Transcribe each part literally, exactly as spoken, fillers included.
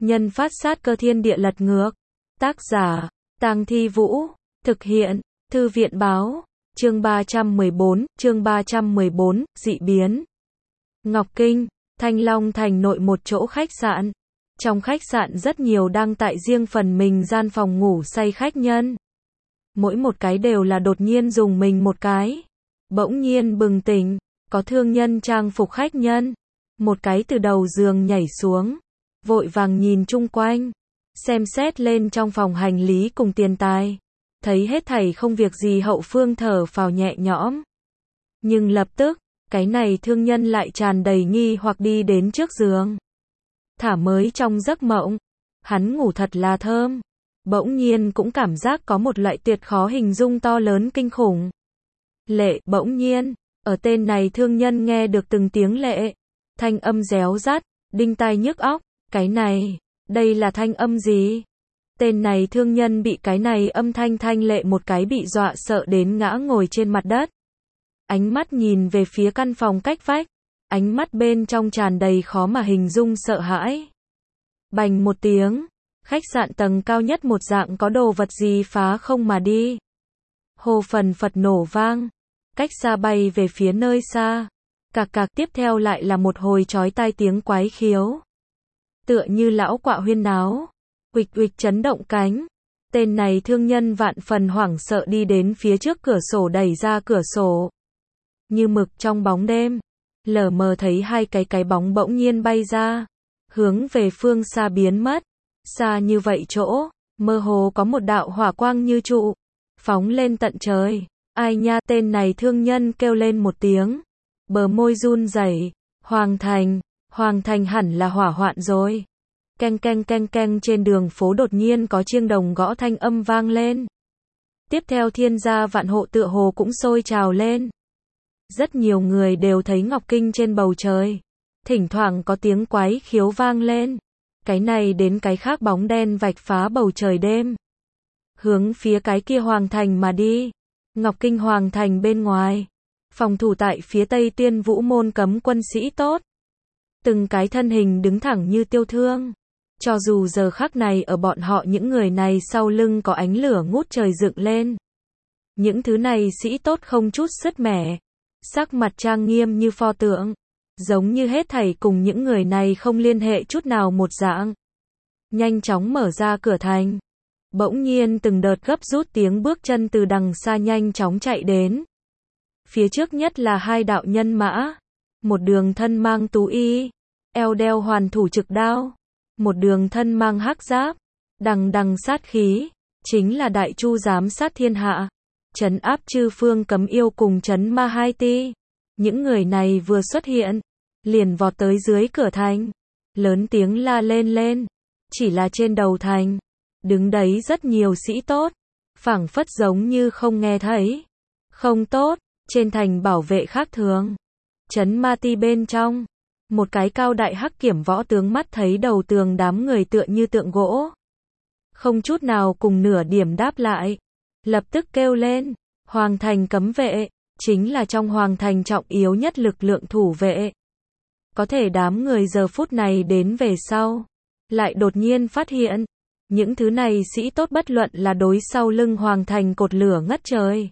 Nhân phát sát cơ thiên địa lật ngược. Tác giả, Tang Thi Vũ. Thực hiện, Thư viện báo. Chương ba trăm mười bốn, chương ba trăm mười bốn, dị biến. Ngọc Kinh, Thanh Long Thành nội một chỗ khách sạn. Trong khách sạn rất nhiều đang tại riêng phần mình gian phòng ngủ say khách nhân. Mỗi một cái đều là đột nhiên dùng mình một cái. Bỗng nhiên bừng tỉnh, có thương nhân trang phục khách nhân. Một cái từ đầu giường nhảy xuống, vội vàng nhìn chung quanh, xem xét lên trong phòng hành lý cùng tiền tài. Thấy hết thảy không việc gì hậu phương thở phào nhẹ nhõm. Nhưng lập tức, cái này thương nhân lại tràn đầy nghi hoặc đi đến trước giường. Thả mới trong giấc mộng, hắn ngủ thật là thơm. Bỗng nhiên cũng cảm giác có một loại tuyệt khó hình dung to lớn kinh khủng. Lệ, bỗng nhiên, ở tên này thương nhân nghe được từng tiếng lệ. Thanh âm réo rắt, đinh tai nhức óc, cái này, đây là thanh âm gì? Tên này thương nhân bị cái này âm thanh thanh lệ một cái bị dọa sợ đến ngã ngồi trên mặt đất. Ánh mắt nhìn về phía căn phòng cách vách, ánh mắt bên trong tràn đầy khó mà hình dung sợ hãi. Bành một tiếng, khách sạn tầng cao nhất một dạng có đồ vật gì phá không mà đi. Hồ phần phật nổ vang, cách xa bay về phía nơi xa. Cạc cạc tiếp theo lại là một hồi chói tai tiếng quái khiếu. Tựa như lão quạ huyên náo, uịch uịch chấn động cánh. Tên này thương nhân vạn phần hoảng sợ đi đến phía trước cửa sổ đẩy ra cửa sổ. Như mực trong bóng đêm, lờ mờ thấy hai cái cái bóng bỗng nhiên bay ra, hướng về phương xa biến mất. Xa như vậy chỗ, mơ hồ có một đạo hỏa quang như trụ, phóng lên tận trời. Ai nha, tên này thương nhân kêu lên một tiếng. Bờ môi run rẩy, Hoàng Thành, Hoàng Thành hẳn là hỏa hoạn rồi. Keng keng keng keng trên đường phố đột nhiên có chiêng đồng gõ thanh âm vang lên. Tiếp theo thiên gia vạn hộ tựa hồ cũng sôi trào lên. Rất nhiều người đều thấy Ngọc Kinh trên bầu trời. Thỉnh thoảng có tiếng quái khiếu vang lên. Cái này đến cái khác bóng đen vạch phá bầu trời đêm. Hướng phía cái kia Hoàng Thành mà đi. Ngọc Kinh Hoàng Thành bên ngoài. Phòng thủ tại phía tây Tuyên Vũ môn cấm quân sĩ tốt. Từng cái thân hình đứng thẳng như tiêu thương. Cho dù giờ khắc này ở bọn họ những người này sau lưng có ánh lửa ngút trời dựng lên. Những thứ này sĩ tốt không chút sứt mẻ. Sắc mặt trang nghiêm như pho tượng. Giống như hết thảy cùng những người này không liên hệ chút nào một dạng. Nhanh chóng mở ra cửa thành. Bỗng nhiên từng đợt gấp rút tiếng bước chân từ đằng xa nhanh chóng chạy đến. Phía trước nhất là hai đạo nhân mã. Một đường thân mang tú y, eo đeo hoàn thủ trực đao. Một đường thân mang hắc giáp, đằng đằng sát khí. Chính là đại chu giám sát thiên hạ. Trấn áp chư phương cấm yêu cùng trấn ma hai ti. Những người này vừa xuất hiện, liền vọt tới dưới cửa thành. Lớn tiếng la lên lên. Chỉ là trên đầu thành, đứng đấy rất nhiều sĩ tốt. Phảng phất giống như không nghe thấy. Không tốt. Trên thành bảo vệ khác thường. Trấn ma ti bên trong. Một cái cao đại hắc kiểm võ tướng mắt thấy đầu tường đám người tựa như tượng gỗ. Không chút nào cùng nửa điểm đáp lại. Lập tức kêu lên. Hoàng thành cấm vệ. Chính là trong hoàng thành trọng yếu nhất lực lượng thủ vệ. Có thể đám người giờ phút này đến về sau. Lại đột nhiên phát hiện. Những thứ này sĩ tốt bất luận là đối sau lưng hoàng thành cột lửa ngất trời.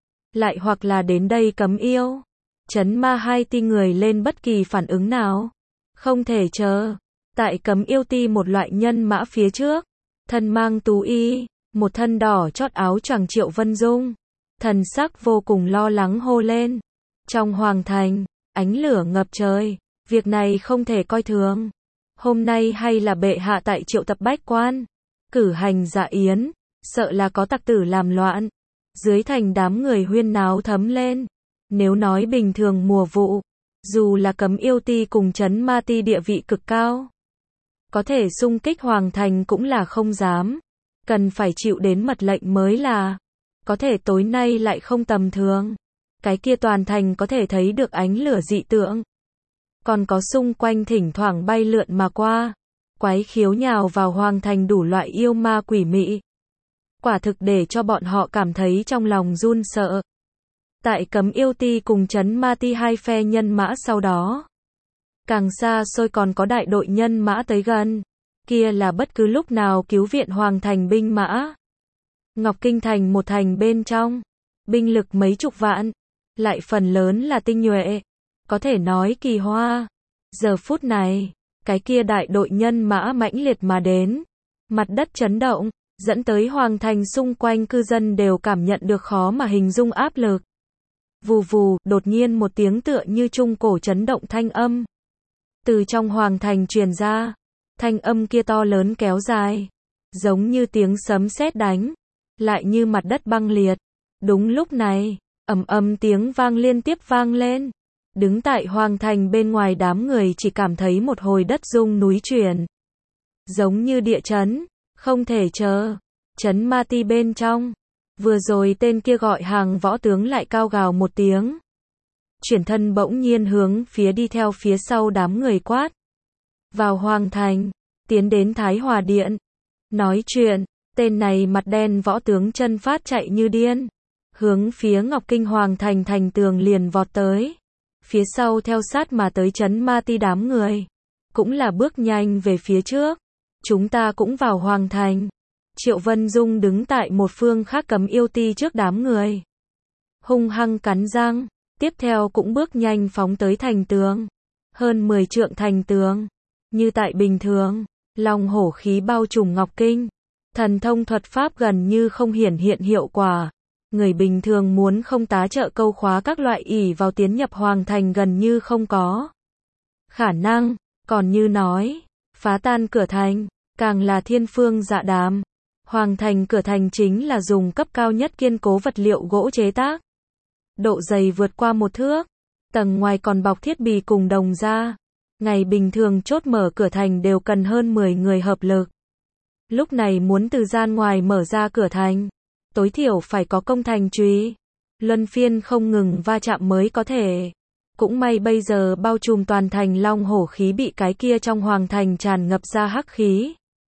Lại hoặc là đến đây cấm yêu. Trấn ma hai ti người lên bất kỳ phản ứng nào. Không thể chờ. Tại cấm yêu ti một loại nhân mã phía trước. Thân mang tú y. Một thân đỏ chót áo choàng Triệu Vân Dung. Thần sắc vô cùng lo lắng hô lên. Trong hoàng thành, ánh lửa ngập trời. Việc này không thể coi thường. Hôm nay hay là bệ hạ tại triệu tập bách quan. Cử hành dạ yến. Sợ là có tặc tử làm loạn. Dưới thành đám người huyên náo thấm lên. Nếu nói bình thường mùa vụ, dù là cấm yêu ti cùng trấn ma ti địa vị cực cao, có thể xung kích hoàng thành cũng là không dám. Cần phải chịu đến mật lệnh mới là. Có thể tối nay lại không tầm thường. Cái kia toàn thành có thể thấy được ánh lửa dị tượng. Còn có xung quanh thỉnh thoảng bay lượn mà qua. Quái khiếu nhào vào hoàng thành đủ loại yêu ma quỷ mị. Quả thực để cho bọn họ cảm thấy trong lòng run sợ. Tại cấm yêu ti cùng trấn ma ti hai phe nhân mã sau đó. Càng xa xôi còn có đại đội nhân mã tới gần. kia là bất cứ lúc nào cứu viện hoàng thành binh mã. Ngọc Kinh thành một thành bên trong, binh lực mấy chục vạn, lại phần lớn là tinh nhuệ, có thể nói kỳ hoa. Giờ phút này, cái kia đại đội nhân mã mãnh liệt mà đến, mặt đất chấn động, dẫn tới hoàng thành xung quanh cư dân đều cảm nhận được khó mà hình dung áp lực. Vù vù, đột nhiên một tiếng tựa như trung cổ chấn động thanh âm từ trong hoàng thành truyền ra, thanh âm kia to lớn kéo dài, giống như tiếng sấm sét đánh, lại như mặt đất băng liệt. Đúng lúc này, ầm ầm tiếng vang liên tiếp vang lên. Đứng tại hoàng thành bên ngoài đám người chỉ cảm thấy một hồi đất rung núi chuyển, giống như địa chấn, không thể chờ. Trấn Ma Ti bên trong, vừa rồi tên kia gọi hàng võ tướng lại cao gào một tiếng, chuyển thân bỗng nhiên hướng phía đi theo phía sau đám người quát. Vào hoàng thành, tiến đến Thái Hòa Điện. Nói chuyện, tên này mặt đen võ tướng chân phát chạy như điên, hướng phía Ngọc Kinh hoàng thành thành tường liền vọt tới. Phía sau theo sát mà tới Trấn Ma Ti đám người, cũng là bước nhanh về phía trước. Chúng ta cũng vào hoàng thành. Triệu Vân Dung đứng tại một phương khác Cấm Yêu Ti trước đám người, hung hăng cắn răng, tiếp theo cũng bước nhanh phóng tới thành tường. Hơn mười trượng thành tường, như tại bình thường, long hổ khí bao trùm Ngọc Kinh. Thần thông thuật pháp gần như không hiển hiện hiệu quả. Người bình thường muốn không tá trợ câu khóa các loại ỷ vào tiến nhập hoàng thành gần như không có khả năng, còn như nói, phá tan cửa thành, càng là thiên phương dạ đàm. Hoàng thành cửa thành chính là dùng cấp cao nhất kiên cố vật liệu gỗ chế tác. Độ dày vượt qua một thước, tầng ngoài còn bọc thiết bì cùng đồng da. Ngày bình thường chốt mở cửa thành đều cần hơn mười người hợp lực. Lúc này muốn từ gian ngoài mở ra cửa thành, tối thiểu phải có công thành chùy, luân phiên không ngừng va chạm mới có thể. Cũng may bây giờ bao trùm toàn thành long hổ khí bị cái kia trong hoàng thành tràn ngập ra hắc khí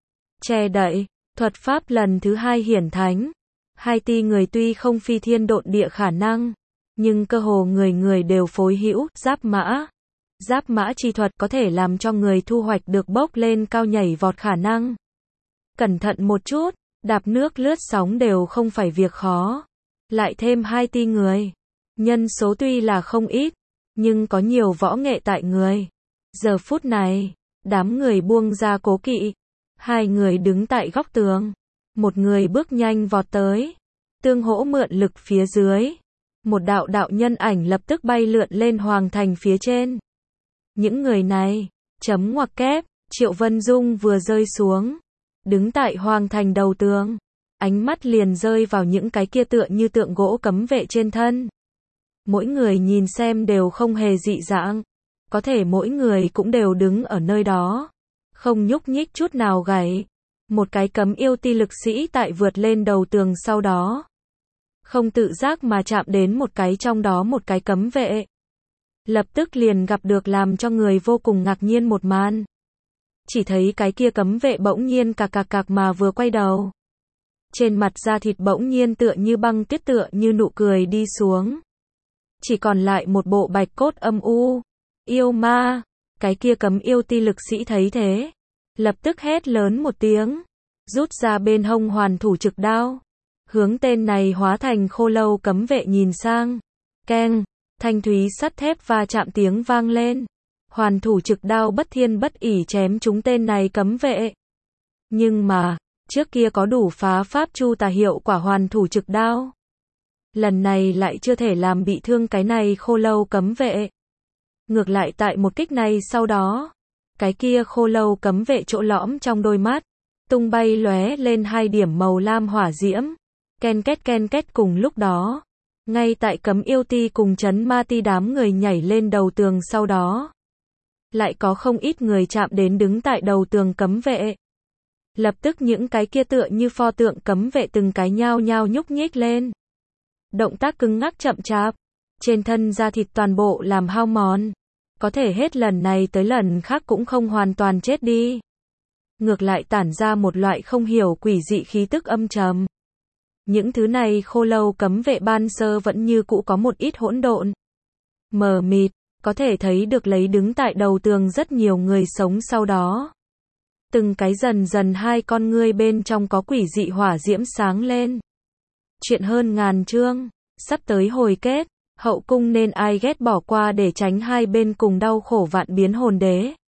che đậy. Thuật pháp lần thứ hai hiển thánh. Hai ti người tuy không phi thiên độn địa khả năng, nhưng cơ hồ người người đều phối hữu giáp mã. Giáp mã chi thuật có thể làm cho người thu hoạch được bốc lên cao nhảy vọt khả năng. Cẩn thận một chút, đạp nước lướt sóng đều không phải việc khó. Lại thêm hai ti người, nhân số tuy là không ít, nhưng có nhiều võ nghệ tại người. Giờ phút này, đám người buông ra cố kỵ. Hai người đứng tại góc tường, một người bước nhanh vọt tới, tương hỗ mượn lực phía dưới. Một đạo đạo nhân ảnh lập tức bay lượn lên hoàng thành phía trên. Những người này, chấm ngoặc kép, Triệu Vân Dung vừa rơi xuống, đứng tại hoàng thành đầu tường, ánh mắt liền rơi vào những cái kia tựa như tượng gỗ cấm vệ trên thân. Mỗi người nhìn xem đều không hề dị dạng, có thể mỗi người cũng đều đứng ở nơi đó, không nhúc nhích chút nào gảy. Một cái Cấm Yêu Ti lực sĩ tại vượt lên đầu tường sau đó, không tự giác mà chạm đến một cái trong đó một cái cấm vệ. Lập tức liền gặp được làm cho người vô cùng ngạc nhiên một màn. Chỉ thấy cái kia cấm vệ bỗng nhiên cạc cạc cạc mà vừa quay đầu. Trên mặt da thịt bỗng nhiên tựa như băng tuyết tựa như nụ cười đi xuống. Chỉ còn lại một bộ bạch cốt âm u. Yêu ma. Cái kia Cấm Yêu Ti lực sĩ thấy thế, lập tức hét lớn một tiếng, rút ra bên hông hoàn thủ trực đao, hướng tên này hóa thành khô lâu cấm vệ nhìn sang. Keng, thanh thúy sắt thép va chạm tiếng vang lên. Hoàn thủ trực đao bất thiên bất ỷ chém trúng tên này cấm vệ. Nhưng mà, trước kia có đủ phá pháp chu tà hiệu quả hoàn thủ trực đao, lần này lại chưa thể làm bị thương cái này khô lâu cấm vệ. Ngược lại tại một kích này sau đó, cái kia khô lâu cấm vệ chỗ lõm trong đôi mắt, tung bay lóe lên hai điểm màu lam hỏa diễm. Ken két ken két cùng lúc đó, ngay tại Cấm Yêu Ti cùng Trấn Ma Ti đám người nhảy lên đầu tường sau đó, lại có không ít người chạm đến đứng tại đầu tường cấm vệ. Lập tức những cái kia tựa như pho tượng cấm vệ từng cái nhao nhao nhúc nhích lên. Động tác cứng ngắc chậm chạp, trên thân da thịt toàn bộ làm hao mòn. Có thể hết lần này tới lần khác cũng không hoàn toàn chết đi. Ngược lại tản ra một loại không hiểu quỷ dị khí tức âm trầm. Những thứ này khô lâu cấm vệ ban sơ vẫn như cũ có một ít hỗn độn, mờ mịt, có thể thấy được lấy đứng tại đầu tường rất nhiều người sống sau đó. Từng cái dần dần hai con ngươi bên trong có quỷ dị hỏa diễm sáng lên. Chuyện hơn ngàn chương, sắp tới hồi kết, hậu cung nên ai ghét bỏ qua để tránh hai bên cùng đau khổ vạn biến hồn đế.